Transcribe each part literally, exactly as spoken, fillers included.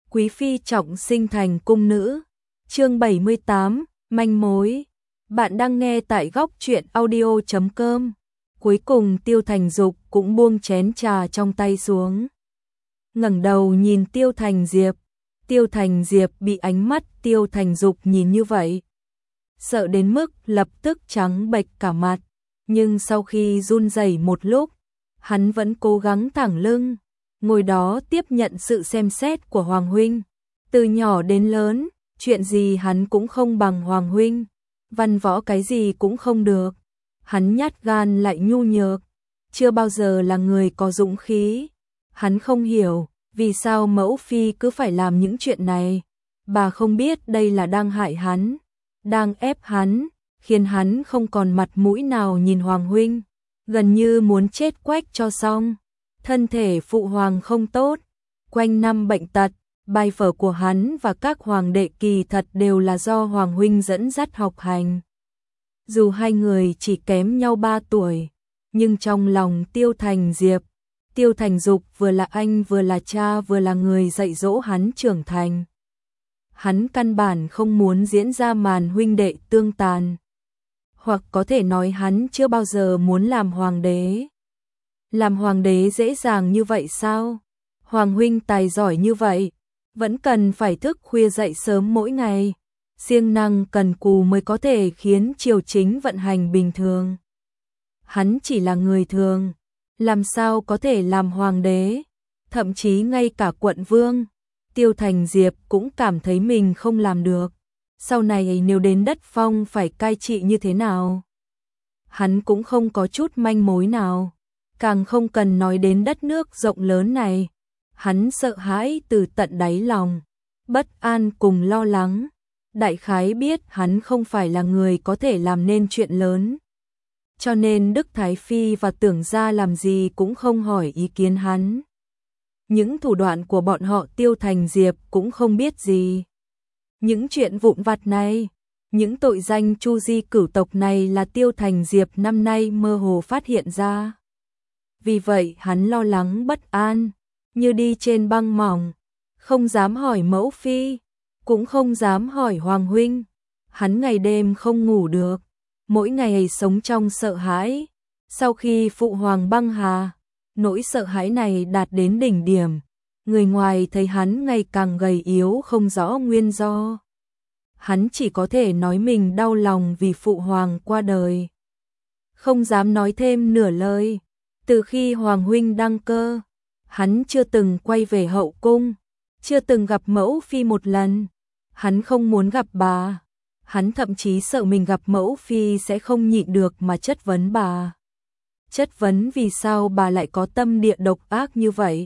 quý phi trọng sinh thành cung nữ. Chương bảy mươi tám, manh mối. Bạn đang nghe tại góc truyện audio chấm com. Cuối cùng Tiêu Thành Dục cũng buông chén trà trong tay xuống. Ngẩng đầu nhìn Tiêu Thành Diệp. Tiêu Thành Diệp bị ánh mắt Tiêu Thành Dục nhìn như vậy, sợ đến mức lập tức trắng bệch cả mặt, nhưng sau khi run rẩy một lúc, hắn vẫn cố gắng thẳng lưng, ngồi đó tiếp nhận sự xem xét của Hoàng huynh. Từ nhỏ đến lớn, chuyện gì hắn cũng không bằng Hoàng huynh, văn võ cái gì cũng không được. Hắn nhát gan lại nhu nhược, chưa bao giờ là người có dũng khí. Hắn không hiểu vì sao mẫu phi cứ phải làm những chuyện này. Bà không biết đây là đang hại hắn, đang ép hắn, khiến hắn không còn mặt mũi nào nhìn Hoàng huynh, gần như muốn chết quách cho xong. Thân thể phụ hoàng không tốt, quanh năm bệnh tật, bài vở của hắn và các hoàng đệ kỳ thật đều là do Hoàng huynh dẫn dắt học hành. Dù hai người chỉ kém nhau ba tuổi, nhưng trong lòng Tiêu Thành Diệp, Tiêu Thành Dục vừa là anh vừa là cha vừa là người dạy dỗ hắn trưởng thành. Hắn căn bản không muốn diễn ra màn huynh đệ tương tàn. Hoặc có thể nói hắn chưa bao giờ muốn làm hoàng đế. Làm hoàng đế dễ dàng như vậy sao? Hoàng huynh tài giỏi như vậy, vẫn cần phải thức khuya dậy sớm mỗi ngày, siêng năng cần cù mới có thể khiến triều chính vận hành bình thường. Hắn chỉ là người thường, làm sao có thể làm hoàng đế? Thậm chí ngay cả quận vương, Tiêu Thành Diệp cũng cảm thấy mình không làm được. Sau này nếu đến đất phong phải cai trị như thế nào? Hắn cũng không có chút manh mối nào, càng không cần nói đến đất nước rộng lớn này. Hắn sợ hãi từ tận đáy lòng, bất an cùng lo lắng. Đại khái biết hắn không phải là người có thể làm nên chuyện lớn, cho nên Đức Thái Phi và Tưởng gia làm gì cũng không hỏi ý kiến hắn. Những thủ đoạn của bọn họ Tiêu Thành Diệp cũng không biết gì. Những chuyện vụn vặt này, những tội danh chu di cửu tộc này là Tiêu Thành Diệp năm nay mơ hồ phát hiện ra. Vì vậy hắn lo lắng bất an, như đi trên băng mỏng, không dám hỏi mẫu phi, cũng không dám hỏi Hoàng huynh. Hắn ngày đêm không ngủ được, mỗi ngày sống trong sợ hãi. Sau khi phụ hoàng băng hà, nỗi sợ hãi này đạt đến đỉnh điểm. Người ngoài thấy hắn ngày càng gầy yếu không rõ nguyên do. Hắn chỉ có thể nói mình đau lòng vì phụ hoàng qua đời, không dám nói thêm nửa lời. Từ khi Hoàng huynh đăng cơ, hắn chưa từng quay về hậu cung, chưa từng gặp mẫu phi một lần. Hắn không muốn gặp bà, hắn thậm chí sợ mình gặp mẫu phi sẽ không nhịn được mà chất vấn bà. Chất vấn vì sao bà lại có tâm địa độc ác như vậy,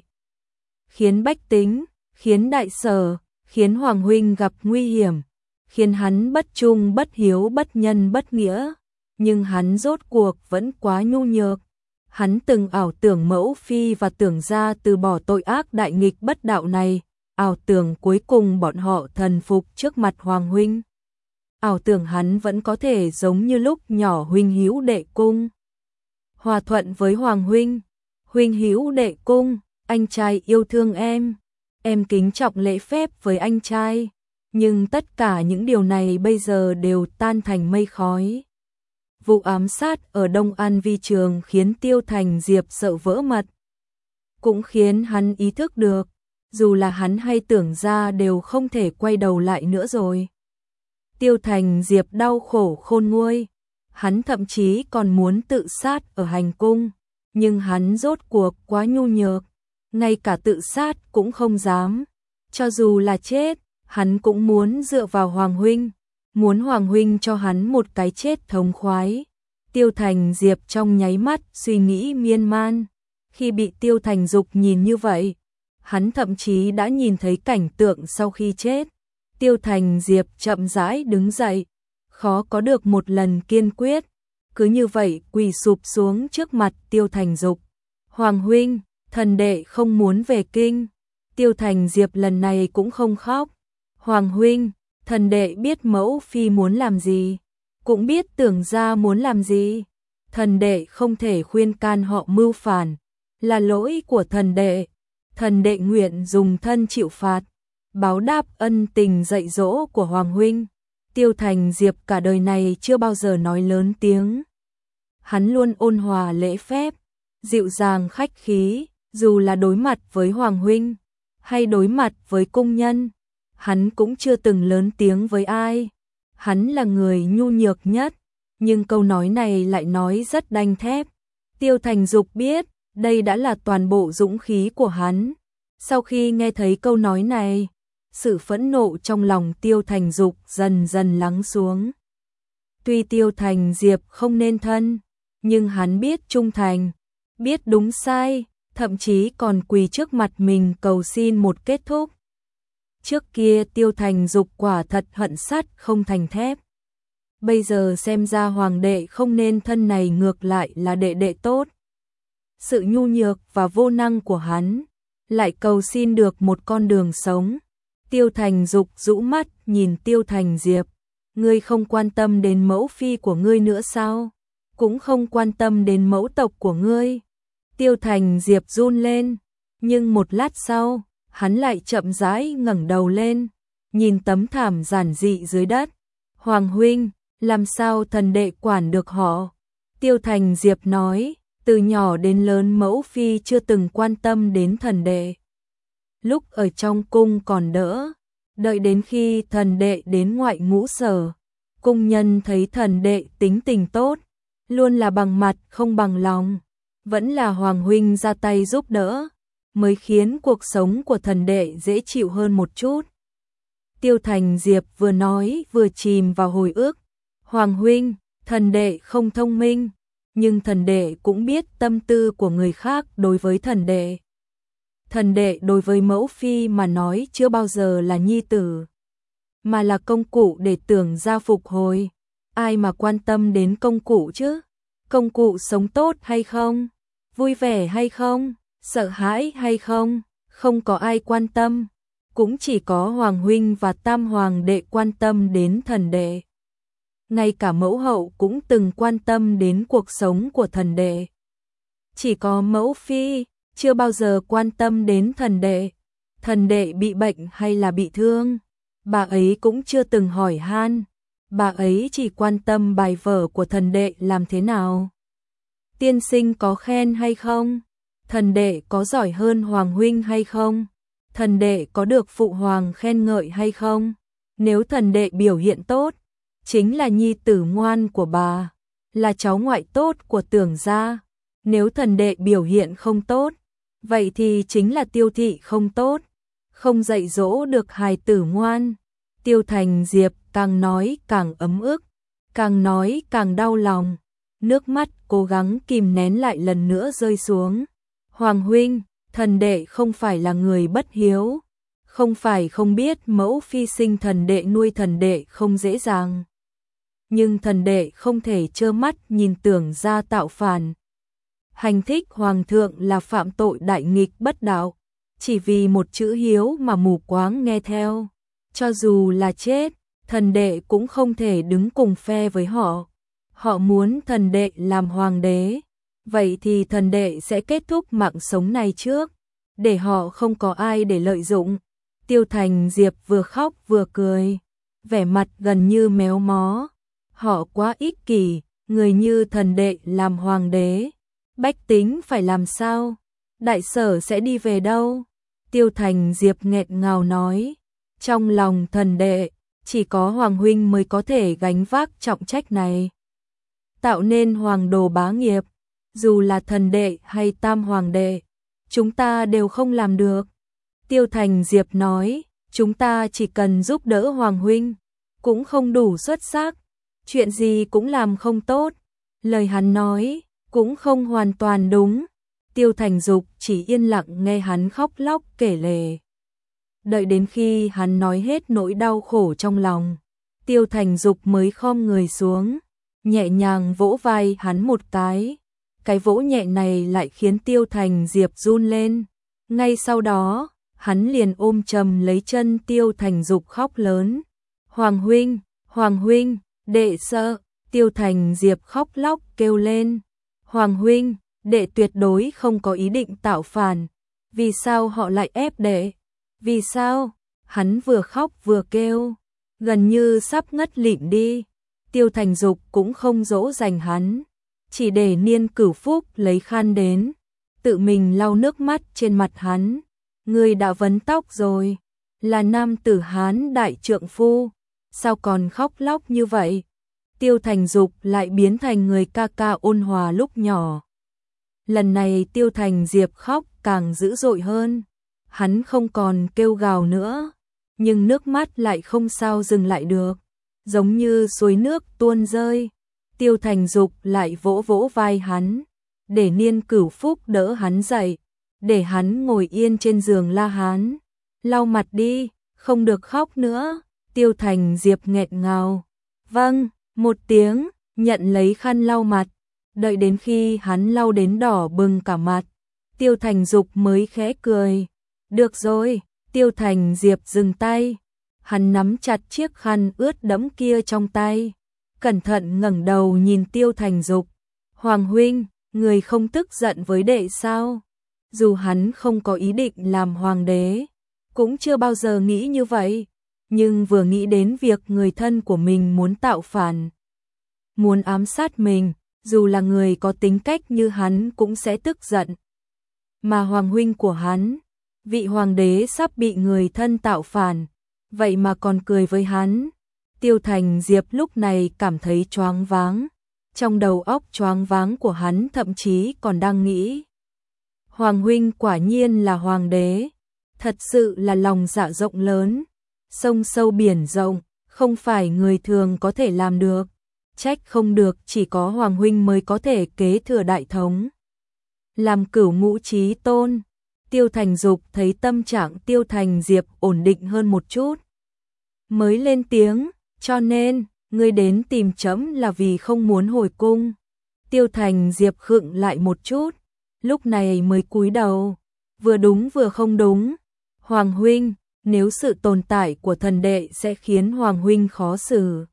khiến bách tính, khiến đại sở, khiến Hoàng huynh gặp nguy hiểm, khiến hắn bất trung bất hiếu bất nhân bất nghĩa. Nhưng hắn rốt cuộc vẫn quá nhu nhược. Hắn từng ảo tưởng mẫu phi và Tưởng gia từ bỏ tội ác đại nghịch bất đạo này, ảo tưởng cuối cùng bọn họ thần phục trước mặt Hoàng huynh, ảo tưởng hắn vẫn có thể giống như lúc nhỏ huynh hữu đệ cung, hòa thuận với Hoàng huynh. Huynh hữu đệ cung, anh trai yêu thương em, em kính trọng lễ phép với anh trai. Nhưng tất cả những điều này bây giờ đều tan thành mây khói. Vụ ám sát ở Đông An Vi Trường khiến Tiêu Thành Diệp sợ vỡ mật, cũng khiến hắn ý thức được, dù là hắn hay Tưởng gia đều không thể quay đầu lại nữa rồi. Tiêu Thành Diệp đau khổ khôn nguôi, hắn thậm chí còn muốn tự sát ở hành cung, nhưng hắn rốt cuộc quá nhu nhược, ngay cả tự sát cũng không dám. Cho dù là chết, hắn cũng muốn dựa vào Hoàng huynh, muốn Hoàng huynh cho hắn một cái chết thống khoái. Tiêu Thành Diệp trong nháy mắt suy nghĩ miên man. Khi bị Tiêu Thành Dục nhìn như vậy, hắn thậm chí đã nhìn thấy cảnh tượng sau khi chết. Tiêu Thành Diệp chậm rãi đứng dậy, khó có được một lần kiên quyết, cứ như vậy quỳ sụp xuống trước mặt Tiêu Thành Dục. Hoàng huynh, thần đệ không muốn về kinh. Tiêu Thành Diệp lần này cũng không khóc. Hoàng huynh, thần đệ biết mẫu phi muốn làm gì, cũng biết Tưởng gia muốn làm gì. Thần đệ không thể khuyên can họ mưu phản, là lỗi của thần đệ. Thần đệ nguyện dùng thân chịu phạt. báo đáp ân tình dạy dỗ của Hoàng huynh. Tiêu Thành Diệp cả đời này chưa bao giờ nói lớn tiếng. Hắn luôn ôn hòa lễ phép, dịu dàng khách khí, dù là đối mặt với Hoàng huynh hay đối mặt với cung nhân, hắn cũng chưa từng lớn tiếng với ai. Hắn là người nhu nhược nhất, nhưng câu nói này lại nói rất đanh thép. Tiêu Thành Dục biết, đây đã là toàn bộ dũng khí của hắn. Sau khi nghe thấy câu nói này, sự phẫn nộ trong lòng Tiêu Thành Dục dần dần lắng xuống. Tuy Tiêu Thành Diệp không nên thân, nhưng hắn biết trung thành, biết đúng sai, thậm chí còn quỳ trước mặt mình cầu xin một kết thúc. Trước kia Tiêu Thành Dục quả thật hận sắt không thành thép. Bây giờ xem ra hoàng đệ không nên thân này ngược lại là đệ đệ tốt. Sự nhu nhược và vô năng của hắn lại cầu xin được một con đường sống. Tiêu Thành Dục rũ mắt nhìn Tiêu Thành Diệp. Ngươi không quan tâm đến mẫu phi của ngươi nữa sao? Cũng không quan tâm đến mẫu tộc của ngươi. Tiêu Thành Diệp run lên, nhưng một lát sau, hắn lại chậm rãi ngẩng đầu lên, nhìn tấm thảm giản dị dưới đất. Hoàng huynh, làm sao thần đệ quản được họ? Tiêu Thành Diệp nói, từ nhỏ đến lớn mẫu phi chưa từng quan tâm đến thần đệ. Lúc ở trong cung còn đỡ, đợi đến khi thần đệ đến ngoại ngũ sở, cung nhân thấy thần đệ tính tình tốt, luôn là bằng mặt không bằng lòng, vẫn là Hoàng huynh ra tay giúp đỡ, mới khiến cuộc sống của thần đệ dễ chịu hơn một chút. Tiêu Thành Diệp vừa nói vừa chìm vào hồi ức. Hoàng huynh, thần đệ không thông minh, nhưng thần đệ cũng biết tâm tư của người khác đối với thần đệ. Thần đệ đối với mẫu phi mà nói chưa bao giờ là nhi tử, mà là công cụ để tưởng gia phục hồi. Ai mà quan tâm đến công cụ chứ? Công cụ sống tốt hay không? Vui vẻ hay không? Sợ hãi hay không? Không có ai quan tâm. Cũng chỉ có Hoàng huynh và Tam Hoàng đệ quan tâm đến thần đệ. Ngay cả mẫu hậu cũng từng quan tâm đến cuộc sống của thần đệ. Chỉ có mẫu phi chưa bao giờ quan tâm đến thần đệ. Thần đệ bị bệnh hay là bị thương, bà ấy cũng chưa từng hỏi han. Bà ấy chỉ quan tâm bài vở của thần đệ làm thế nào. Tiên sinh có khen hay không? Thần đệ có giỏi hơn Hoàng huynh hay không? Thần đệ có được phụ hoàng khen ngợi hay không? Nếu thần đệ biểu hiện tốt, chính là nhi tử ngoan của bà, là cháu ngoại tốt của Tưởng gia. Nếu thần đệ biểu hiện không tốt, vậy thì chính là Tiêu thị không tốt, không dạy dỗ được hài tử ngoan. Tiêu Thành Diệp càng nói càng ấm ức, càng nói càng đau lòng, nước mắt cố gắng kìm nén lại lần nữa rơi xuống. Hoàng huynh, thần đệ không phải là người bất hiếu, không phải không biết mẫu phi sinh thần đệ nuôi thần đệ không dễ dàng. Nhưng thần đệ không thể trơ mắt nhìn Tưởng gia tạo phản. Hành thích hoàng thượng là phạm tội đại nghịch bất đạo, chỉ vì một chữ hiếu mà mù quáng nghe theo. Cho dù là chết, thần đệ cũng không thể đứng cùng phe với họ. Họ muốn thần đệ làm hoàng đế, vậy thì thần đệ sẽ kết thúc mạng sống này trước, để họ không có ai để lợi dụng. Tiêu Thành Diệp vừa khóc vừa cười, vẻ mặt gần như méo mó. Họ quá ích kỷ, người như thần đệ làm hoàng đế, bách tính phải làm sao? Đại sở sẽ đi về đâu? Tiêu Thành Diệp nghẹn ngào nói, trong lòng thần đệ, chỉ có Hoàng huynh mới có thể gánh vác trọng trách này. Tạo nên hoàng đồ bá nghiệp, dù là thần đệ hay Tam Hoàng đệ, chúng ta đều không làm được. Tiêu Thành Diệp nói, chúng ta chỉ cần giúp đỡ Hoàng huynh, cũng không đủ xuất sắc, chuyện gì cũng làm không tốt. Lời hắn nói, cũng không hoàn toàn đúng. Tiêu Thành Dục chỉ yên lặng nghe hắn khóc lóc kể lể. Đợi đến khi hắn nói hết nỗi đau khổ trong lòng, Tiêu Thành Dục mới khom người xuống, nhẹ nhàng vỗ vai hắn một cái. Cái vỗ nhẹ này lại khiến Tiêu Thành Diệp run lên. Ngay sau đó, hắn liền ôm chầm lấy chân Tiêu Thành Dục khóc lớn. Hoàng huynh, Hoàng huynh, đệ sợ. Tiêu Thành Diệp khóc lóc kêu lên. Hoàng huynh, đệ tuyệt đối không có ý định tạo phản. Vì sao họ lại ép đệ? Vì sao? Hắn vừa khóc vừa kêu, gần như sắp ngất lịm đi. Tiêu Thành Dục cũng không dỗ dành hắn, chỉ để Niên Cửu Phúc lấy khăn đến, tự mình lau nước mắt trên mặt hắn. Ngươi đã vấn tóc rồi, là nam tử Hán đại trượng phu, sao còn khóc lóc như vậy? Tiêu Thành Dục lại biến thành người ca ca ôn hòa lúc nhỏ. Lần này Tiêu Thành Diệp khóc càng dữ dội hơn, hắn không còn kêu gào nữa, nhưng nước mắt lại không sao dừng lại được, giống như suối nước tuôn rơi. Tiêu Thành Dục lại vỗ vỗ vai hắn, để Niên Cửu Phúc đỡ hắn dậy, để hắn ngồi yên trên giường la hán. Lau mặt đi, không được khóc nữa. Tiêu Thành Diệp nghẹn ngào. Vâng, một tiếng, nhận lấy khăn lau mặt. Đợi đến khi hắn lau đến đỏ bừng cả mặt, Tiêu Thành Dục mới khẽ cười. Được rồi, Tiêu Thành Diệp dừng tay. Hắn nắm chặt chiếc khăn ướt đẫm kia trong tay, cẩn thận ngẩng đầu nhìn Tiêu Thành Dục. Hoàng huynh, người không tức giận với đệ sao? Dù hắn không có ý định làm hoàng đế, cũng chưa bao giờ nghĩ như vậy, nhưng vừa nghĩ đến việc người thân của mình muốn tạo phản, muốn ám sát mình, dù là người có tính cách như hắn cũng sẽ tức giận. Mà hoàng huynh của hắn, vị hoàng đế sắp bị người thân tạo phản, vậy mà còn cười với hắn. Tiêu Thành Diệp lúc này cảm thấy choáng váng, trong đầu óc choáng váng của hắn thậm chí còn đang nghĩ. Hoàng huynh quả nhiên là hoàng đế, thật sự là lòng dạ rộng lớn, sông sâu biển rộng, không phải người thường có thể làm được, trách không được chỉ có hoàng huynh mới có thể kế thừa đại thống, làm cửu ngũ chí tôn. Tiêu Thành Dục thấy tâm trạng Tiêu Thành Diệp ổn định hơn một chút, mới lên tiếng, cho nên, ngươi đến tìm trẫm là vì không muốn hồi cung. Tiêu Thành Diệp khựng lại một chút, lúc này mới cúi đầu, vừa đúng vừa không đúng. Hoàng huynh, nếu sự tồn tại của thần đệ sẽ khiến Hoàng huynh khó xử,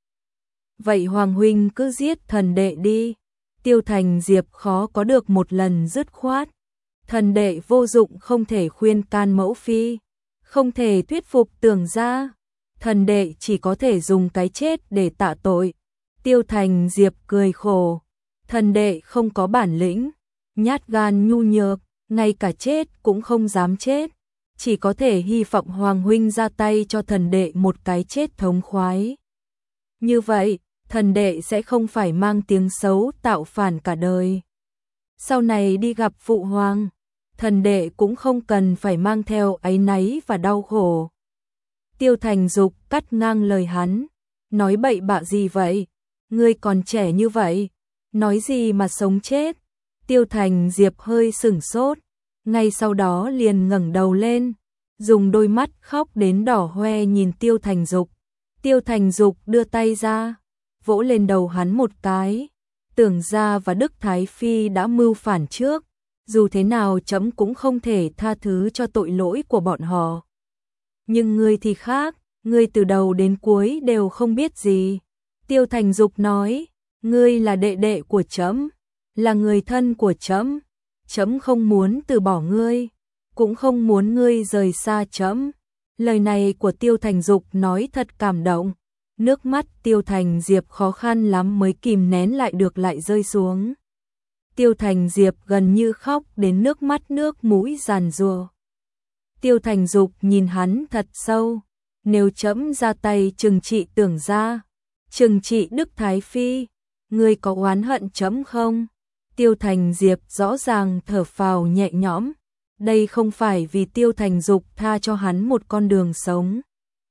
vậy Hoàng huynh cứ giết thần đệ đi. Tiêu Thành Diệp khó có được một lần dứt khoát. Thần đệ vô dụng, không thể khuyên can mẫu phi, không thể thuyết phục Tưởng gia, thần đệ chỉ có thể dùng cái chết để tạ tội. Tiêu Thành Diệp cười khổ, thần đệ không có bản lĩnh, nhát gan nhu nhược, ngay cả chết cũng không dám chết, chỉ có thể hy vọng Hoàng huynh ra tay cho thần đệ một cái chết thống khoái. Như vậy, thần đệ sẽ không phải mang tiếng xấu tạo phản cả đời. Sau này đi gặp phụ hoàng, thần đệ cũng không cần phải mang theo áy náy và đau khổ. Tiêu Thành Dục cắt ngang lời hắn, nói bậy bạ gì vậy? Ngươi còn trẻ như vậy, nói gì mà sống chết? Tiêu Thành Diệp hơi sửng sốt, ngay sau đó liền ngẩng đầu lên, dùng đôi mắt khóc đến đỏ hoe nhìn Tiêu Thành Dục. Tiêu Thành Dục đưa tay ra, vỗ lên đầu hắn một cái. Tưởng gia và Đức Thái Phi đã mưu phản trước, dù thế nào trẫm cũng không thể tha thứ cho tội lỗi của bọn họ. Nhưng ngươi thì khác, ngươi từ đầu đến cuối đều không biết gì. Tiêu Thành Dục nói, ngươi là đệ đệ của trẫm, là người thân của trẫm, trẫm không muốn từ bỏ ngươi, cũng không muốn ngươi rời xa trẫm. Lời này của Tiêu Thành Dục nói thật cảm động, nước mắt Tiêu Thành Diệp khó khăn lắm mới kìm nén lại được lại rơi xuống. Tiêu Thành Diệp gần như khóc đến nước mắt nước mũi giàn giụa. Tiêu Thành Dục nhìn hắn thật sâu, nếu trẫm ra tay trừng trị Tưởng gia, trừng trị Đức Thái Phi, ngươi có oán hận trẫm không? Tiêu Thành Diệp rõ ràng thở phào nhẹ nhõm, đây không phải vì Tiêu Thành Dục tha cho hắn một con đường sống,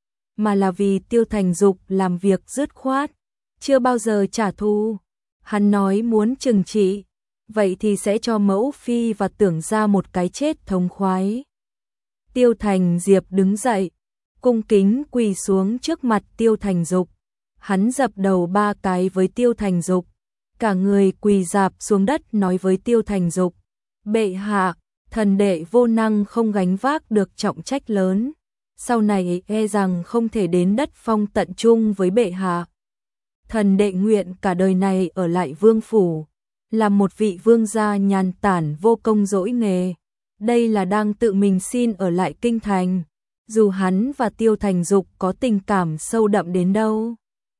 mà là vì Tiêu Thành Dục làm việc dứt khoát, chưa bao giờ trả thù. Hắn nói muốn trừng trị, vậy thì sẽ cho mẫu phi và Tưởng gia một cái chết thống khoái. Tiêu Thành Diệp đứng dậy, cung kính quỳ xuống trước mặt Tiêu Thành Dục. Hắn dập đầu ba cái với Tiêu Thành Dục, cả người quỳ rạp xuống đất nói với Tiêu Thành Dục, bệ hạ, thần đệ vô năng không gánh vác được trọng trách lớn, sau này e rằng không thể đến đất phong tận chung với bệ hạ. Thần đệ nguyện cả đời này ở lại vương phủ, làm một vị vương gia nhàn tản vô công dỗi nghề. Đây là đang tự mình xin ở lại kinh thành, Dù hắn và Tiêu Thành Dục có tình cảm sâu đậm đến đâu,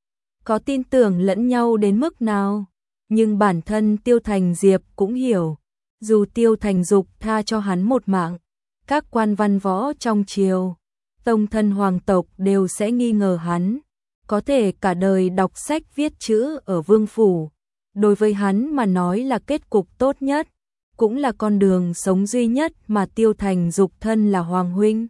có tin tưởng lẫn nhau đến mức nào, nhưng bản thân Tiêu Thành Diệp cũng hiểu, dù Tiêu Thành Dục tha cho hắn một mạng, các quan văn võ trong triều, tông thân hoàng tộc đều sẽ nghi ngờ hắn, có thể cả đời đọc sách viết chữ ở vương phủ, đối với hắn mà nói là kết cục tốt nhất, cũng là con đường sống duy nhất mà Tiêu Thành Dục thân là hoàng huynh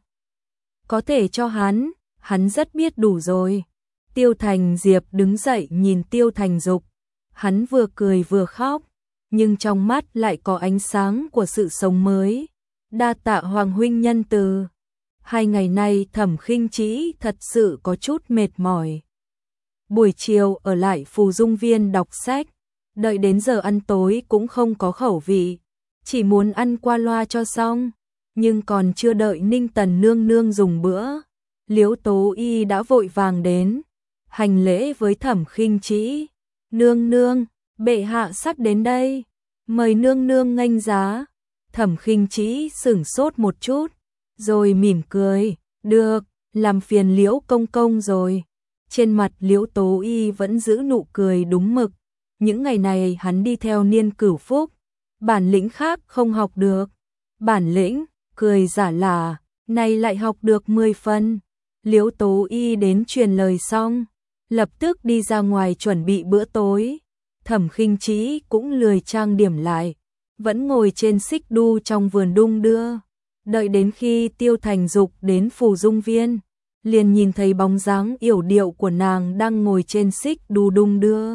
có thể cho hắn, hắn rất biết đủ rồi. Tiêu Thành Diệp đứng dậy nhìn Tiêu Thành Dục, hắn vừa cười vừa khóc, nhưng trong mắt lại có ánh sáng của sự sống mới. Đa tạ hoàng huynh nhân từ. Hai ngày nay Thẩm Khinh Trĩ thật sự có chút mệt mỏi. Buổi chiều ở lại Phù Dung Viên đọc sách, đợi đến giờ ăn tối cũng không có khẩu vị, chỉ muốn ăn qua loa cho xong, nhưng còn chưa đợi Ninh Tần nương nương dùng bữa, Liễu Tố Y đã vội vàng đến, hành lễ với Thẩm Khinh Trĩ. Nương nương, bệ hạ sắp đến đây, mời nương nương nghênh giá. Thẩm Khinh Trĩ sửng sốt một chút, rồi mỉm cười, được, làm phiền Liễu công công rồi. Trên mặt Liễu Tố Y vẫn giữ nụ cười đúng mực, những ngày này hắn đi theo Niên Cửu Phúc, bản lĩnh khác không học được, bản lĩnh, cười giả lả, này lại học được mười phần. Liễu Tố Y đến truyền lời xong, lập tức đi ra ngoài chuẩn bị bữa tối. Thẩm Khinh Trĩ cũng lười trang điểm lại, vẫn ngồi trên xích đu trong vườn đung đưa. Đợi đến khi Tiêu Thành Dục đến Phù Dung Viên, liền nhìn thấy bóng dáng yểu điệu của nàng đang ngồi trên xích đu đung đưa.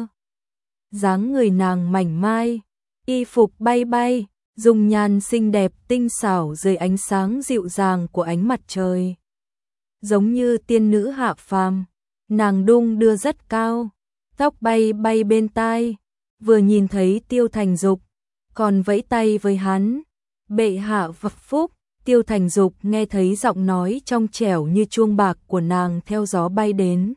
Dáng người nàng mảnh mai, y phục bay bay, dung nhan xinh đẹp tinh xảo dưới ánh sáng dịu dàng của ánh mặt trời. Giống như tiên nữ hạ phàm, nàng đung đưa rất cao, tóc bay bay bên tai, vừa nhìn thấy Tiêu Thành Dục, còn vẫy tay với hắn. Bệ hạ vập phúc. Tiêu Thành Dục nghe thấy giọng nói trong trẻo như chuông bạc của nàng theo gió bay đến.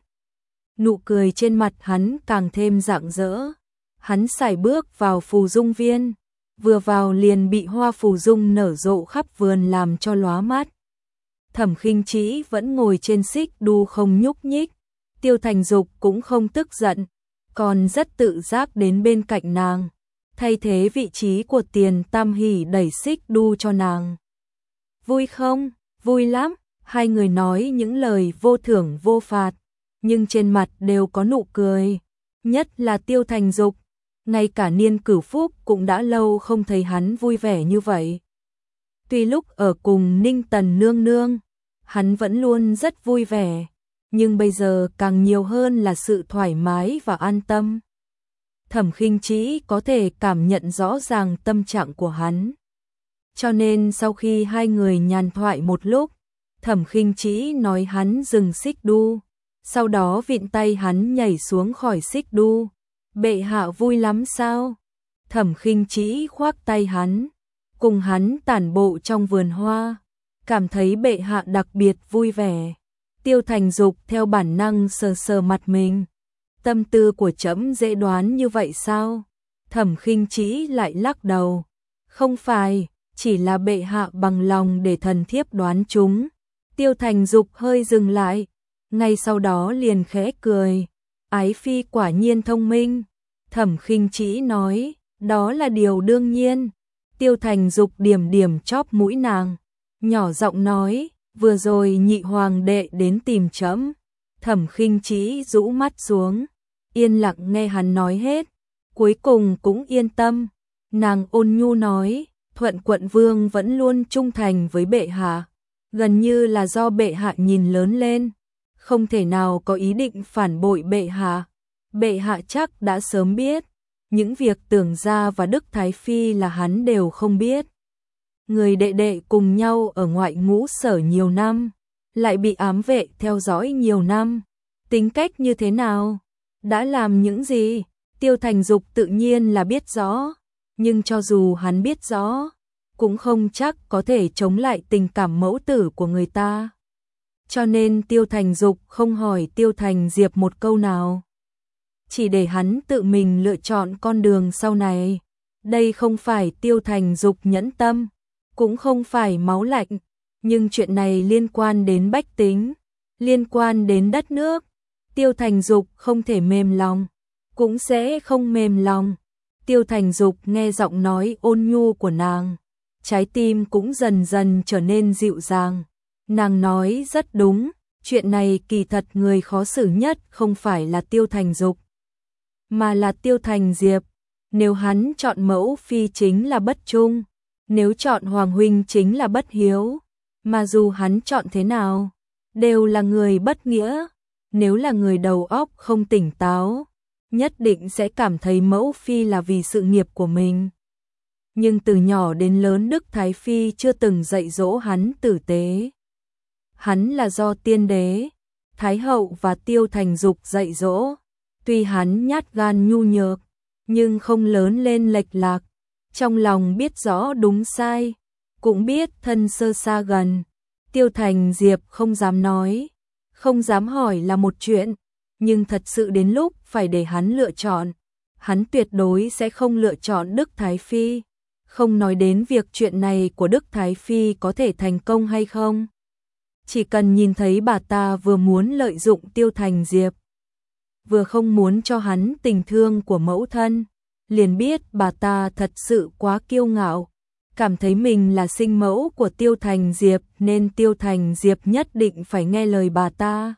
Nụ cười trên mặt hắn càng thêm rạng rỡ. Hắn sải bước vào Phù Dung Viên, vừa vào liền bị hoa phù dung nở rộ khắp vườn làm cho lóa mắt. Thẩm Khinh Trĩ vẫn ngồi trên xích đu không nhúc nhích, Tiêu Thành Dục cũng không tức giận, còn rất tự giác đến bên cạnh nàng, thay thế vị trí của Tiền Tam Hỷ đẩy xích đu cho nàng. Vui không? Vui lắm. Hai người nói những lời vô thưởng vô phạt, nhưng trên mặt đều có nụ cười. Nhất là Tiêu Thành Dục, ngay cả Niên Cửu Phúc cũng đã lâu không thấy hắn vui vẻ như vậy. Tuy lúc ở cùng Ninh Tần nương nương, hắn vẫn luôn rất vui vẻ, nhưng bây giờ càng nhiều hơn là sự thoải mái và an tâm. Thẩm Khinh Trĩ có thể cảm nhận rõ ràng tâm trạng của hắn. Cho nên sau khi hai người nhàn thoại một lúc, Thẩm Khinh Trĩ nói hắn dừng xích đu, sau đó vịn tay hắn nhảy xuống khỏi xích đu. Bệ hạ vui lắm sao? Thẩm Khinh Trĩ khoác tay hắn, cùng hắn tản bộ trong vườn hoa, cảm thấy bệ hạ đặc biệt vui vẻ. Tiêu Thành Dục theo bản năng sờ sờ mặt mình. Tâm tư của trẫm dễ đoán như vậy sao? Thẩm Khinh Trĩ lại lắc đầu. Không phải, chỉ là bệ hạ bằng lòng để thần thiếp đoán chúng. Tiêu Thành Dục hơi dừng lại, ngay sau đó liền khẽ cười. Ái phi quả nhiên thông minh. Thẩm Khinh Trĩ nói, đó là điều đương nhiên. Tiêu Thành Dục điểm điểm chóp mũi nàng, nhỏ giọng nói, vừa rồi nhị hoàng đệ đến tìm trẫm. Thẩm Khinh Trĩ rũ mắt xuống, yên lặng nghe hắn nói hết, cuối cùng cũng yên tâm. Nàng ôn nhu nói, Thuận quận vương vẫn luôn trung thành với bệ hạ, gần như là do bệ hạ nhìn lớn lên, không thể nào có ý định phản bội bệ hạ. Bệ hạ chắc đã sớm biết, những việc Tưởng gia và Đức Thái Phi là hắn đều không biết. Người đệ đệ cùng nhau ở ngoại ngũ sở nhiều năm, lại bị ám vệ theo dõi nhiều năm, tính cách như thế nào, đã làm những gì, Tiêu Thành Dục tự nhiên là biết rõ, nhưng cho dù hắn biết rõ, cũng không chắc có thể chống lại tình cảm mẫu tử của người ta. Cho nên Tiêu Thành Dục không hỏi Tiêu Thành Diệp một câu nào, chỉ để hắn tự mình lựa chọn con đường sau này. Đây không phải Tiêu Thành Dục nhẫn tâm, cũng không phải máu lạnh, Nhưng chuyện này liên quan đến bách tính, liên quan đến đất nước. Tiêu Thành Dục không thể mềm lòng, cũng sẽ không mềm lòng. Tiêu Thành Dục nghe giọng nói ôn nhu của nàng, trái tim cũng dần dần trở nên dịu dàng. Nàng nói rất đúng, chuyện này kỳ thật người khó xử nhất không phải là Tiêu Thành Dục, mà là Tiêu Thành Diệp. Nếu hắn chọn mẫu phi chính là bất trung, nếu chọn Hoàng huynh chính là bất hiếu, mà dù hắn chọn thế nào, đều là người bất nghĩa. Nếu là người đầu óc không tỉnh táo, nhất định sẽ cảm thấy mẫu phi là vì sự nghiệp của mình. Nhưng từ nhỏ đến lớn Đức Thái Phi chưa từng dạy dỗ hắn tử tế. Hắn là do tiên đế, Thái hậu và Tiêu Thành Dục dạy dỗ. Tuy hắn nhát gan nhu nhược, nhưng không lớn lên lệch lạc. Trong lòng biết rõ đúng sai, cũng biết thân sơ xa gần. Tiêu Thành Diệp không dám nói, không dám hỏi là một chuyện, nhưng thật sự đến lúc phải để hắn lựa chọn, hắn tuyệt đối sẽ không lựa chọn Đức Thái Phi. Không nói đến việc chuyện này của Đức Thái Phi có thể thành công hay không. Chỉ cần nhìn thấy bà ta vừa muốn lợi dụng Tiêu Thành Diệp, vừa không muốn cho hắn tình thương của mẫu thân, liền biết bà ta thật sự quá kiêu ngạo, cảm thấy mình là sinh mẫu của Tiêu Thành Diệp nên Tiêu Thành Diệp nhất định phải nghe lời bà ta.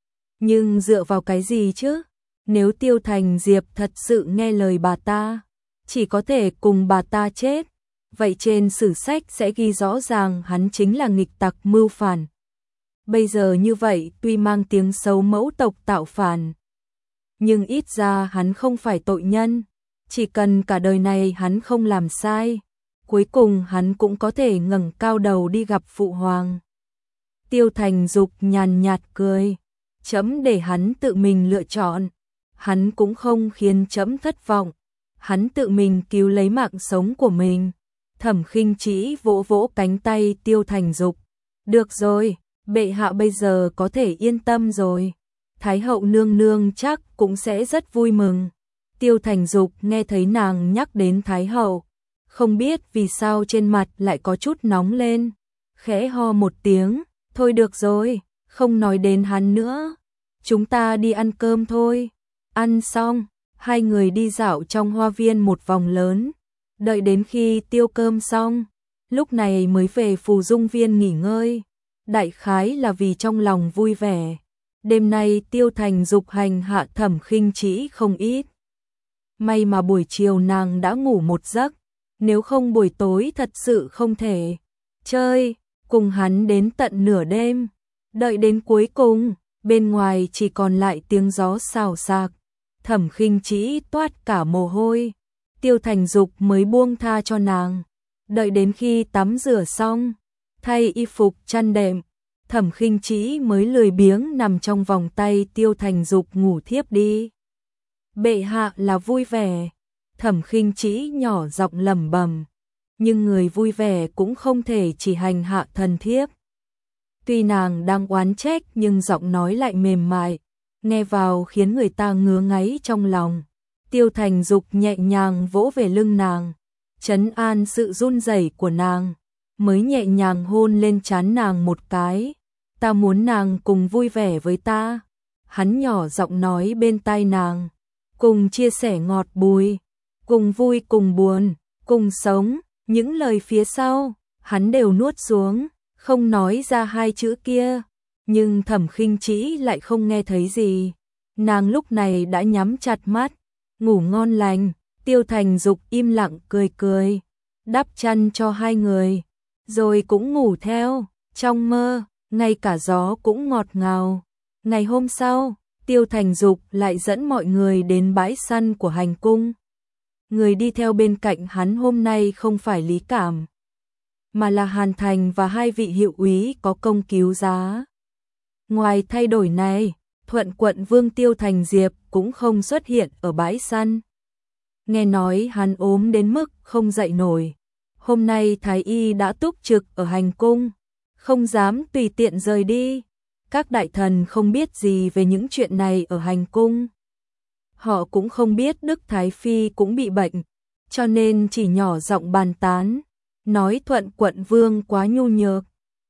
Nhưng dựa vào cái gì chứ? Nếu Tiêu Thành Diệp thật sự nghe lời bà ta, chỉ có thể cùng bà ta chết. Vậy trên sử sách sẽ ghi rõ ràng hắn chính là nghịch tặc mưu phản. Bây giờ như vậy tuy mang tiếng xấu mẫu tộc tạo phản, nhưng ít ra hắn không phải tội nhân. Chỉ cần cả đời này hắn không làm sai, cuối cùng hắn cũng có thể ngẩng cao đầu đi gặp phụ hoàng. Tiêu Thành Dục nhàn nhạt cười, trẫm để hắn tự mình lựa chọn, hắn cũng không khiến trẫm thất vọng, hắn tự mình cứu lấy mạng sống của mình. Thẩm Khinh Trĩ vỗ vỗ cánh tay Tiêu Thành Dục, được rồi, bệ hạ bây giờ có thể yên tâm rồi, Thái hậu nương nương chắc cũng sẽ rất vui mừng. Tiêu Thành Dục nghe thấy nàng nhắc đến Thái hậu, không biết vì sao trên mặt lại có chút nóng lên, khẽ ho một tiếng, thôi được rồi, không nói đến hắn nữa, chúng ta đi ăn cơm thôi. Ăn xong, hai người đi dạo trong hoa viên một vòng lớn, đợi đến khi tiêu cơm xong, lúc này mới về Phù Dung Viên nghỉ ngơi. Đại khái là vì trong lòng vui vẻ, đêm nay Tiêu Thành Dục hành hạ Thẩm Khinh Trĩ không ít. May mà buổi chiều nàng đã ngủ một giấc, nếu không buổi tối thật sự không thể chơi cùng hắn đến tận nửa đêm. Đợi đến cuối cùng, bên ngoài chỉ còn lại tiếng gió xào xạc, Thẩm Khinh Trĩ toát cả mồ hôi. Tiêu Thành Dục mới buông tha cho nàng. Đợi đến khi tắm rửa xong, thay y phục chăn đệm, Thẩm Khinh Trĩ mới lười biếng nằm trong vòng tay Tiêu Thành Dục ngủ thiếp đi. Bệ hạ là vui vẻ, Thẩm Khinh Trĩ nhỏ giọng lẩm bẩm, nhưng người vui vẻ cũng không thể chỉ hành hạ thần thiếp. Tuy nàng đang oán trách nhưng giọng nói lại mềm mại, nghe vào khiến người ta ngứa ngáy trong lòng. Tiêu Thành Dục nhẹ nhàng vỗ về lưng nàng, trấn an sự run rẩy của nàng, mới nhẹ nhàng hôn lên trán nàng một cái. Ta muốn nàng cùng vui vẻ với ta. Hắn nhỏ giọng nói bên tai nàng, cùng chia sẻ ngọt bùi, cùng vui cùng buồn, cùng sống. Những lời phía sau, hắn đều nuốt xuống, không nói ra hai chữ kia. Nhưng Thẩm Khinh Trĩ lại không nghe thấy gì. Nàng lúc này đã nhắm chặt mắt, ngủ ngon lành. Tiêu Thành Dục im lặng cười cười, đắp chăn cho hai người, rồi cũng ngủ theo. Trong mơ, ngay cả gió cũng ngọt ngào. Ngày hôm sau, Tiêu Thành Dục lại dẫn mọi người đến bãi săn của hành cung. Người đi theo bên cạnh hắn hôm nay không phải Lý Cảm, mà là Hàn Thành và hai vị hiệu úy có công cứu giá. Ngoài thay đổi này, Thuận quận vương Tiêu Thành Diệp cũng không xuất hiện ở bãi săn. Nghe nói hắn ốm đến mức không dậy nổi. Hôm nay Thái Y đã túc trực ở hành cung, không dám tùy tiện rời đi. Các đại thần không biết gì về những chuyện này ở hành cung. Họ cũng không biết Đức Thái Phi cũng bị bệnh, cho nên chỉ nhỏ giọng bàn tán, nói Thuận quận vương quá nhu nhược,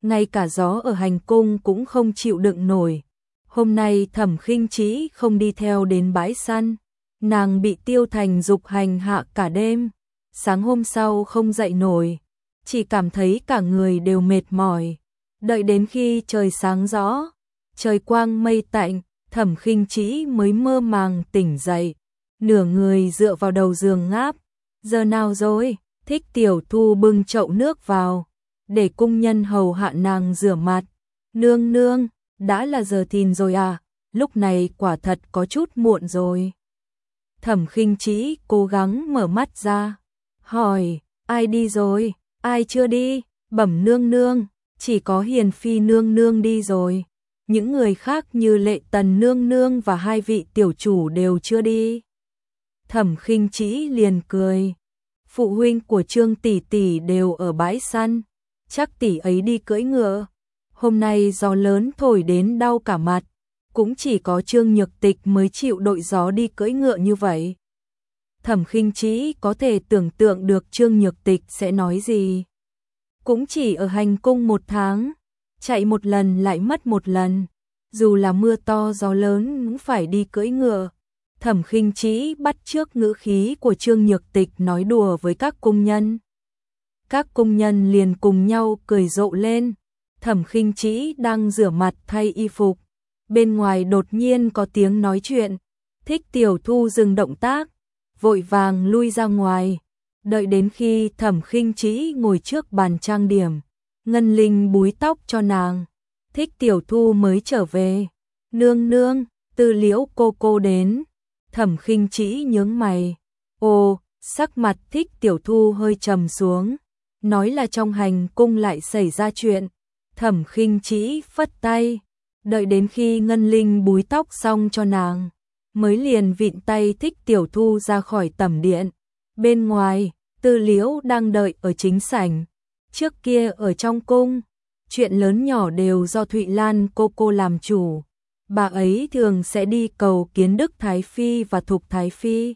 ngay cả gió ở hành cung cũng không chịu đựng nổi. Hôm nay Thẩm Khinh Chí không đi theo đến bãi săn, nàng bị Tiêu Thành Dục hành hạ cả đêm, sáng hôm sau không dậy nổi, chỉ cảm thấy cả người đều mệt mỏi. Đợi đến khi trời sáng rõ, trời quang mây tạnh, Thẩm Khinh Chí mới mơ màng tỉnh dậy, nửa người dựa vào đầu giường ngáp. Giờ nào rồi? Thích Tiểu Thu bưng chậu nước vào, để cung nhân hầu hạ nàng rửa mặt. Nương nương, đã là giờ thìn rồi à? Lúc này quả thật có chút muộn rồi. Thẩm Khinh Chí cố gắng mở mắt ra, hỏi, ai đi rồi? Ai chưa đi? Bẩm nương nương, chỉ có Hiền Phi nương nương đi rồi. Những người khác như Lệ Tần nương nương và hai vị tiểu chủ đều chưa đi. Thẩm Khinh Chí liền cười, phụ huynh của Trương tỷ tỷ đều ở bãi săn, chắc tỷ ấy đi cưỡi ngựa. Hôm nay gió lớn thổi đến đau cả mặt, cũng chỉ có Trương Nhược Tịch mới chịu đội gió đi cưỡi ngựa như vậy. Thẩm Khinh Chí có thể tưởng tượng được Trương Nhược Tịch sẽ nói gì. Cũng chỉ ở hành cung một tháng, chạy một lần lại mất một lần, dù là mưa to gió lớn cũng phải đi cưỡi ngựa. Thẩm Khinh Chí bắt chước ngữ khí của Trương Nhược Tịch nói đùa với các cung nhân. Các cung nhân liền cùng nhau cười rộ lên. Thẩm Khinh Chí đang rửa mặt thay y phục, bên ngoài đột nhiên có tiếng nói chuyện. Thích Tiểu Thu dừng động tác, vội vàng lui ra ngoài. Đợi đến khi Thẩm Khinh Chí ngồi trước bàn trang điểm, Ngân Linh búi tóc cho nàng, Thích Tiểu Thu mới trở về. Nương nương, Tư Liễu cô cô đến. Thẩm Khinh Chí nhướng mày. Ồ, sắc mặt Thích Tiểu Thu hơi trầm xuống, nói là trong hành cung lại xảy ra chuyện. Thẩm Khinh Chí phất tay, đợi đến khi Ngân Linh búi tóc xong cho nàng, mới liền vịn tay Thích Tiểu Thu ra khỏi tẩm điện. Bên ngoài, Tư Liễu đang đợi ở chính sảnh. Trước kia ở trong cung, chuyện lớn nhỏ đều do Thụy Lan cô cô làm chủ. Bà ấy thường sẽ đi cầu kiến Đức Thái Phi và Thục Thái Phi,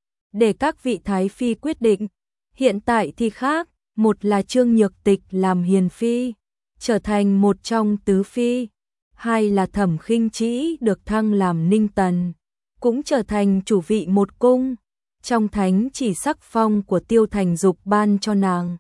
để các vị Thái Phi quyết định. Hiện tại thì khác, một là Trương Nhược Tịch làm Hiền Phi, trở thành một trong tứ phi, hai là Thẩm Khinh Chí được thăng làm Ninh Tần, cũng trở thành chủ vị một cung. Trong thánh chỉ sắc phong của Tiêu Thành Dục ban cho nàng,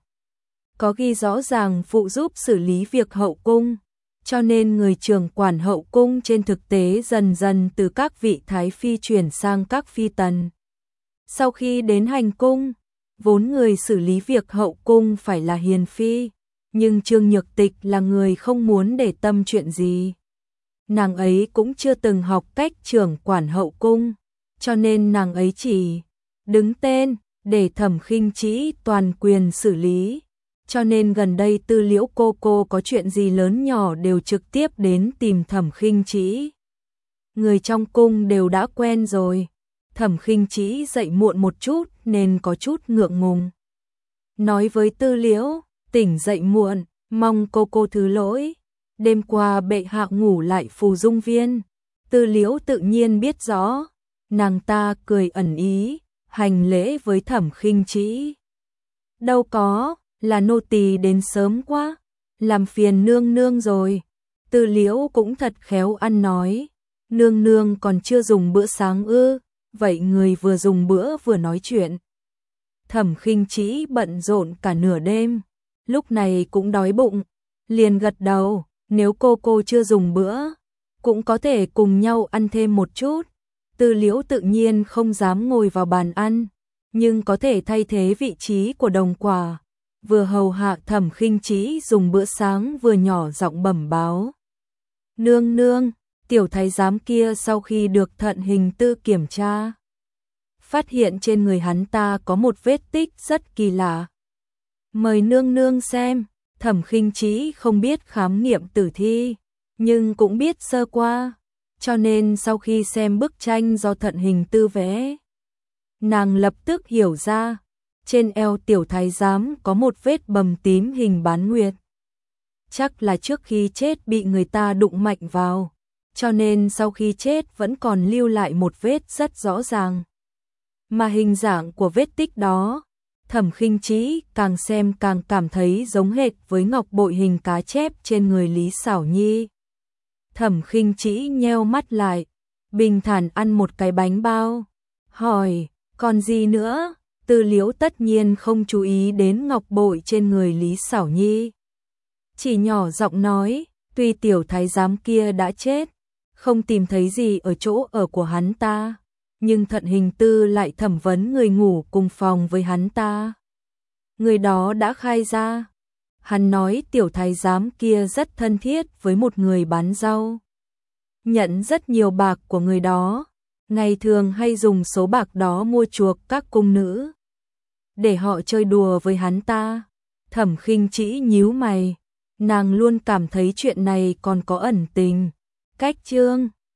có ghi rõ ràng phụ giúp xử lý việc hậu cung, cho nên người trưởng quản hậu cung trên thực tế dần dần từ các vị Thái Phi chuyển sang các phi tần. Sau khi đến hành cung, vốn người xử lý việc hậu cung phải là Hiền Phi, nhưng Trương Nhược Tịch là người không muốn để tâm chuyện gì. Nàng ấy cũng chưa từng học cách trưởng quản hậu cung, cho nên nàng ấy chỉ đứng tên để Thẩm Khinh Chí toàn quyền xử lý. Cho nên gần đây Tư Liễu cô cô có chuyện gì lớn nhỏ đều trực tiếp đến tìm Thẩm Khinh Chí. Người trong cung đều đã quen rồi. Thẩm Khinh Chí dậy muộn một chút nên có chút ngượng ngùng. Nói với Tư Liễu, tỉnh dậy muộn, mong cô cô thứ lỗi. Đêm qua bệ hạ ngủ lại phù dung viên. Tư Liễu tự nhiên biết rõ. Nàng ta cười ẩn ý, hành lễ với Thẩm Khinh Chí. Đâu có, là nô tỳ đến sớm quá, làm phiền nương nương rồi. Tư Liễu cũng thật khéo ăn nói. Nương nương còn chưa dùng bữa sáng ư? Vậy người vừa dùng bữa vừa nói chuyện. Thẩm Khinh Chí bận rộn cả nửa đêm, lúc này cũng đói bụng, liền gật đầu, nếu cô cô chưa dùng bữa, cũng có thể cùng nhau ăn thêm một chút. Tư Liễu tự nhiên không dám ngồi vào bàn ăn, nhưng có thể thay thế vị trí của Đồng Quả, vừa hầu hạ Thẩm Khinh Chí dùng bữa sáng vừa nhỏ giọng bẩm báo. Nương nương, tiểu thái giám kia sau khi được Thận Hình Tư kiểm tra, phát hiện trên người hắn ta có một vết tích rất kỳ lạ. Mời nương nương xem. Thẩm Khinh Chí không biết khám nghiệm tử thi, nhưng cũng biết sơ qua, cho nên sau khi xem bức tranh do Thận Hình Tư vẽ, nàng lập tức hiểu ra, trên eo tiểu thái giám có một vết bầm tím hình bán nguyệt. Chắc là trước khi chết bị người ta đụng mạnh vào, cho nên sau khi chết vẫn còn lưu lại một vết rất rõ ràng. Mà hình dạng của vết tích đó Thẩm Khinh Trĩ càng xem càng cảm thấy giống hệt với ngọc bội hình cá chép trên người Lý Xảo Nhi. Thẩm Khinh Trĩ nheo mắt lại, bình thản ăn một cái bánh bao, hỏi, còn gì nữa? Tư Liễu tất nhiên không chú ý đến ngọc bội trên người Lý Xảo Nhi. Chỉ nhỏ giọng nói, tuy tiểu thái giám kia đã chết, không tìm thấy gì ở chỗ ở của hắn ta, nhưng Thận Hình Tư lại thẩm vấn người ngủ cùng phòng với hắn ta. Người đó đã khai ra. Hắn nói tiểu thái giám kia rất thân thiết với một người bán rau, nhận rất nhiều bạc của người đó, ngày thường hay dùng số bạc đó mua chuộc các cung nữ, để họ chơi đùa với hắn ta. Thẩm Khinh Trĩ nhíu mày, nàng luôn cảm thấy chuyện này còn có ẩn tình. Cách chương